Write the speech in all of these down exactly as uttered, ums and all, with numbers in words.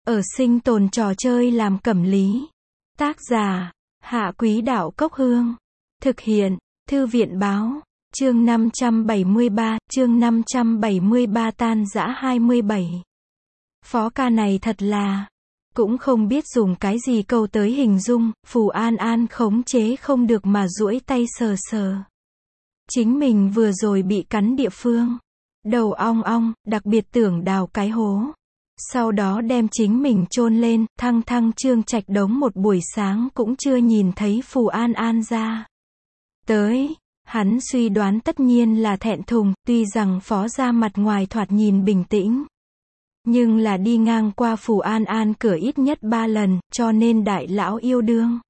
Ở sinh tồn trò chơi làm cẩm lý. Tác giả, Hạ Quý Đạo Cốc Hương. Thực hiện, Thư viện báo. Chương năm trăm bảy mươi ba, chương năm trăm bảy mươi ba tan rã hai mươi bảy. Phó ca này thật là, cũng không biết dùng cái gì câu tới hình dung, Phù An An khống chế không được mà duỗi tay sờ sờ. Chính mình vừa rồi bị cắn địa phương. Đầu ong ong, đặc biệt tưởng đào cái hố. Sau đó đem chính mình chôn lên, thăng thăng Trương Trạch Đống một buổi sáng cũng chưa nhìn thấy Phù An An ra tới. Hắn suy đoán tất nhiên là thẹn thùng, tuy rằng phó gia mặt ngoài thoạt nhìn bình tĩnh. Nhưng là đi ngang qua Phù An An cửa ít nhất ba lần, cho nên đại lão yêu đương.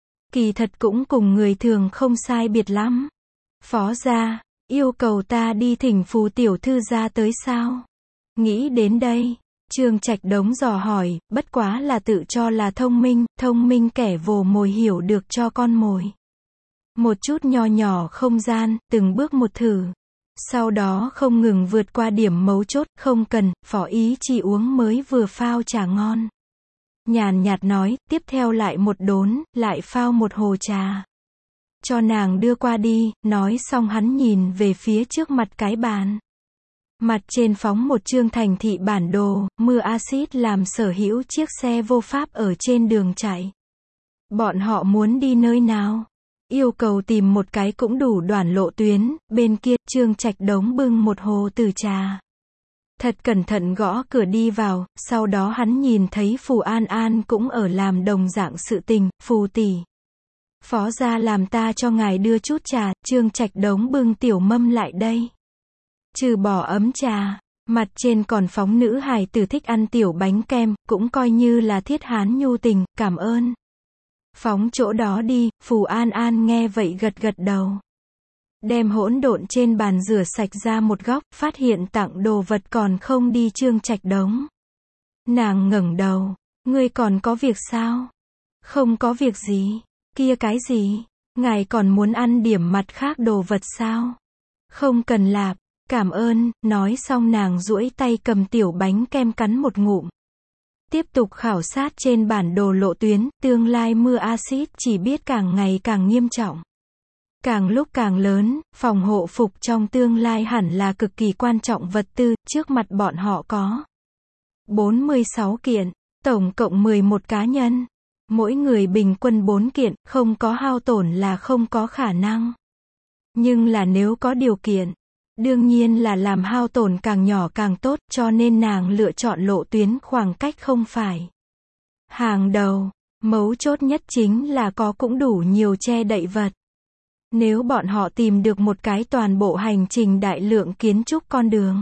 Kỳ thật cũng cùng người thường không sai biệt lắm. Phó gia, yêu cầu ta đi thỉnh Phù tiểu thư ra tới sao? Nghĩ đến đây, Trương Trạch Đống dò hỏi, bất quá là tự cho là thông minh, thông minh kẻ vồ mồi hiểu được cho con mồi. Một chút nho nhỏ không gian, từng bước một thử. Sau đó không ngừng vượt qua điểm mấu chốt, không cần, phó ý chỉ uống mới vừa phao trà ngon. Nhàn nhạt nói, tiếp theo lại một đốn, lại phao một hồ trà. Cho nàng đưa qua đi, nói xong hắn nhìn về phía trước mặt cái bàn. Mặt trên phóng một chương thành thị bản đồ, mưa axit làm sở hữu chiếc xe vô pháp ở trên đường chạy. Bọn họ muốn đi nơi nào? Yêu cầu tìm một cái cũng đủ đoạn lộ tuyến, bên kia, Trương Trạch Đống bưng một hồ từ trà. Thật cẩn thận gõ cửa đi vào, sau đó hắn nhìn thấy Phù An An cũng ở làm đồng dạng sự tình, Phù tỷ. Phó gia làm ta cho ngài đưa chút trà, Trương Trạch Đống bưng tiểu mâm lại đây. Trừ bỏ ấm trà, mặt trên còn phóng nữ hài tử thích ăn tiểu bánh kem, cũng coi như là thiết hán nhu tình, cảm ơn. Phóng chỗ đó đi, Phù An An nghe vậy gật gật đầu. Đem hỗn độn trên bàn rửa sạch ra một góc, phát hiện tặng đồ vật còn không đi Trương Trạch Đống. Nàng ngẩng đầu, ngươi còn có việc sao? Không có việc gì, kia cái gì? Ngài còn muốn ăn điểm mặt khác đồ vật sao? Không cần lạp, cảm ơn, nói xong nàng duỗi tay cầm tiểu bánh kem cắn một ngụm. Tiếp tục khảo sát trên bản đồ lộ tuyến, tương lai mưa axit chỉ biết càng ngày càng nghiêm trọng. Càng lúc càng lớn, phòng hộ phục trong tương lai hẳn là cực kỳ quan trọng vật tư, trước mặt bọn họ có bốn mươi sáu kiện, tổng cộng mười một cá nhân. Mỗi người bình quân bốn kiện, không có hao tổn là không có khả năng. Nhưng là nếu có điều kiện, đương nhiên là làm hao tổn càng nhỏ càng tốt, cho nên nàng lựa chọn lộ tuyến khoảng cách không phải hàng đầu. Mấu chốt nhất chính là có cũng đủ nhiều che đậy vật. Nếu bọn họ tìm được một cái toàn bộ hành trình đại lượng kiến trúc con đường,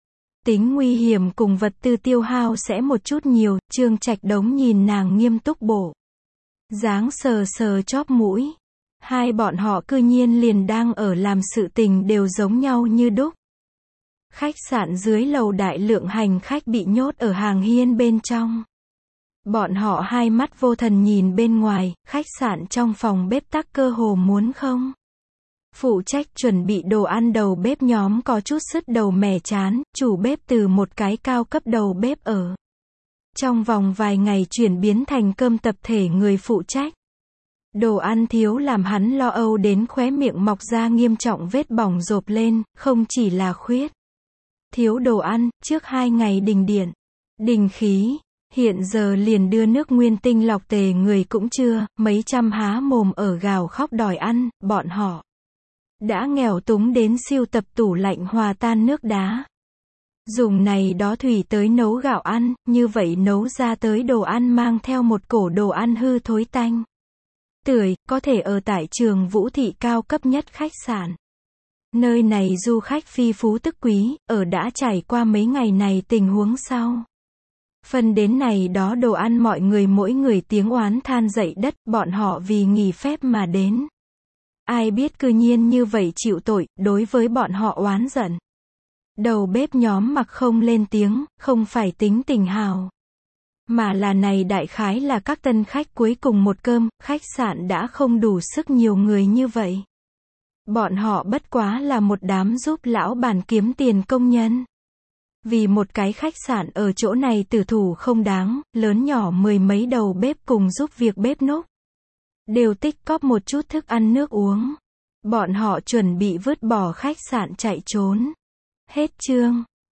tính nguy hiểm cùng vật tư tiêu hao sẽ một chút nhiều. Trương Trạch Đống nhìn nàng nghiêm túc bộ dáng, sờ sờ chóp mũi. Hai bọn họ cư nhiên liền đang ở làm sự tình đều giống nhau như đúc. Khách sạn dưới lầu đại lượng hành khách bị nhốt ở hàng hiên bên trong. Bọn họ hai mắt vô thần nhìn bên ngoài, khách sạn trong phòng bếp tắc cơ hồ muốn không. Phụ trách chuẩn bị đồ ăn đầu bếp nhóm có chút sứt đầu mẻ chán, chủ bếp từ một cái cao cấp đầu bếp ở trong vòng vài ngày chuyển biến thành cơm tập thể người phụ trách. Đồ ăn thiếu làm hắn lo âu đến khóe miệng mọc ra nghiêm trọng vết bỏng rộp lên, không chỉ là khuyết thiếu đồ ăn, trước hai ngày đình điện, đình khí, hiện giờ liền đưa nước nguyên tinh lọc tề người cũng chưa, mấy trăm há mồm ở gào khóc đòi ăn, bọn họ đã nghèo túng đến siêu tập tủ lạnh hòa tan nước đá. Dùng này đó thủy tới nấu gạo ăn, như vậy nấu ra tới đồ ăn mang theo một cổ đồ ăn hư thối tanh. Tưởi, có thể ở tại Trường Vũ thị cao cấp nhất khách sạn. Nơi này du khách phi phú tức quý, ở đã trải qua mấy ngày này tình huống sau. Phần đến này đó đồ ăn mọi người mỗi người tiếng oán than dậy đất, bọn họ vì nghỉ phép mà đến. Ai biết cư nhiên như vậy chịu tội, đối với bọn họ oán giận. Đầu bếp nhóm mặc không lên tiếng, không phải tính tình hào. Mà là này đại khái là các tân khách cuối cùng một cơm, khách sạn đã không đủ sức nhiều người như vậy. Bọn họ bất quá là một đám giúp lão bản kiếm tiền công nhân. Vì một cái khách sạn ở chỗ này tử thủ không đáng, lớn nhỏ mười mấy đầu bếp cùng giúp việc bếp núc. Đều tích cóp một chút thức ăn nước uống. Bọn họ chuẩn bị vứt bỏ khách sạn chạy trốn. Hết chương.